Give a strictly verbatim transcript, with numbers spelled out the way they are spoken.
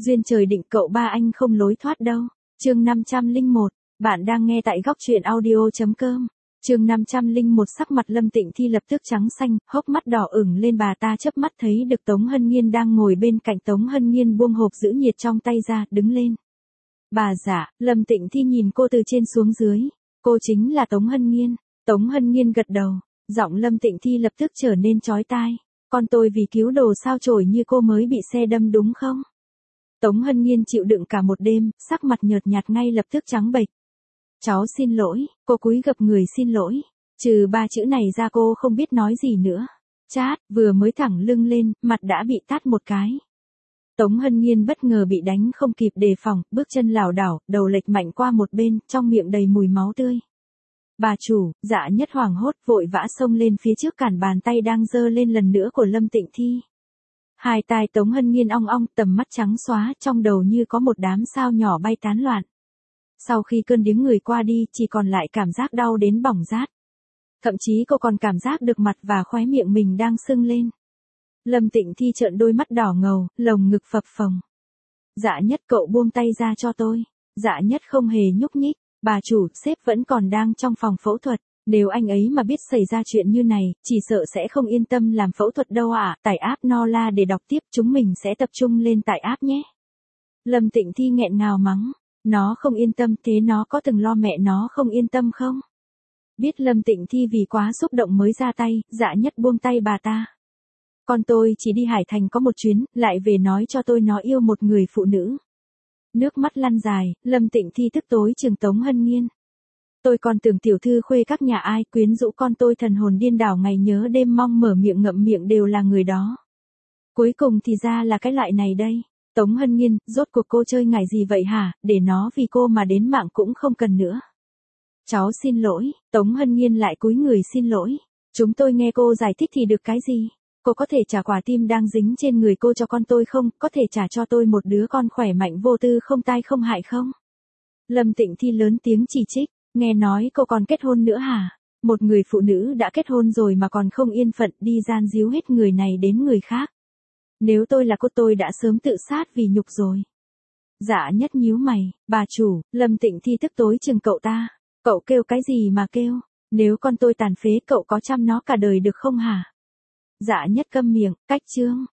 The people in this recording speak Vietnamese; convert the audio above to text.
Duyên trời định cậu ba anh không lối thoát đâu. Chương năm trăm lẻ một, bạn đang nghe tại góc truyện audio chấm com. Chương năm trăm lẻ một sắc mặt Lâm Tịnh Thi lập tức trắng xanh, hốc mắt đỏ ửng lên bà ta chớp mắt thấy được Tống Hân Nghiên đang ngồi bên cạnh. Tống Hân Nghiên buông hộp giữ nhiệt trong tay ra, đứng lên. Bà dạ, Lâm Tịnh Thi nhìn cô từ trên xuống dưới. Cô chính là Tống Hân Nghiên. Tống Hân Nghiên gật đầu, giọng Lâm Tịnh Thi lập tức trở nên chói tai. Con tôi vì cứu đồ sao chổi như cô mới bị xe đâm đúng không? Tống Hân Nghiên chịu đựng cả một đêm, sắc mặt nhợt nhạt ngay lập tức trắng bệch. Cháu xin lỗi, cô cúi gập người xin lỗi. Trừ ba chữ này ra cô không biết nói gì nữa. Chát, vừa mới thẳng lưng lên, mặt đã bị tát một cái. Tống Hân Nghiên bất ngờ bị đánh không kịp đề phòng, bước chân lảo đảo, đầu lệch mạnh qua một bên, trong miệng đầy mùi máu tươi. Bà chủ, Dạ Nhất hoảng hốt vội vã xông lên phía trước cản bàn tay đang giơ lên lần nữa của Lâm Tịnh Thi. Hai tai Tống Hân Nghiên ong ong, tầm mắt trắng xóa, trong đầu như có một đám sao nhỏ bay tán loạn. Sau khi cơn điếng người qua đi, chỉ còn lại cảm giác đau đến bỏng rát. Thậm chí cô còn cảm giác được mặt và khóe miệng mình đang sưng lên. Lâm Tịnh Thi trợn đôi mắt đỏ ngầu, lồng ngực phập phồng. Dạ Nhất cậu buông tay ra cho tôi. Dạ Nhất không hề nhúc nhích. Bà chủ, sếp vẫn còn đang trong phòng phẫu thuật. Nếu anh ấy mà biết xảy ra chuyện như này, chỉ sợ sẽ không yên tâm làm phẫu thuật đâu ạ. À. Tải app Nola để đọc tiếp, chúng mình sẽ tập trung lên tải app nhé. Lâm Tịnh Thi nghẹn ngào mắng. Nó không yên tâm, thế nó có từng lo mẹ nó không yên tâm không? Biết Lâm Tịnh Thi vì quá xúc động mới ra tay, Dạ Nhất buông tay bà ta. Con tôi chỉ đi Hải Thành có một chuyến, lại về nói cho tôi nó yêu một người phụ nữ. Nước mắt lăn dài, Lâm Tịnh Thi tức tối trừng Tống Hân Nghiên. Tôi còn tưởng tiểu thư khuê các nhà ai quyến rũ con tôi thần hồn điên đảo ngày nhớ đêm mong mở miệng ngậm miệng đều là người đó. Cuối cùng thì ra là cái loại này đây. Tống Hân Nghiên, rốt cuộc cô chơi ngải gì vậy hả, để nó vì cô mà đến mạng cũng không cần nữa. Cháu xin lỗi, Tống Hân Nghiên lại cúi người xin lỗi. Chúng tôi nghe cô giải thích thì được cái gì? Cô có thể trả quả tim đang dính trên người cô cho con tôi không? Có thể trả cho tôi một đứa con khỏe mạnh vô tư không tai không hại không? Lâm Tịnh Thi lớn tiếng chỉ trích, nghe nói cô còn kết hôn nữa hả? Một người phụ nữ đã kết hôn rồi mà còn không yên phận đi gian díu hết người này đến người khác. Nếu tôi là cô tôi đã sớm tự sát vì nhục rồi. Dạ Nhất nhíu mày, bà chủ, Lâm Tịnh Thi tức tối chừng cậu ta. Cậu kêu cái gì mà kêu? Nếu con tôi tàn phế cậu có chăm nó cả đời được không hả? Dạ Nhất câm miệng, cách chương.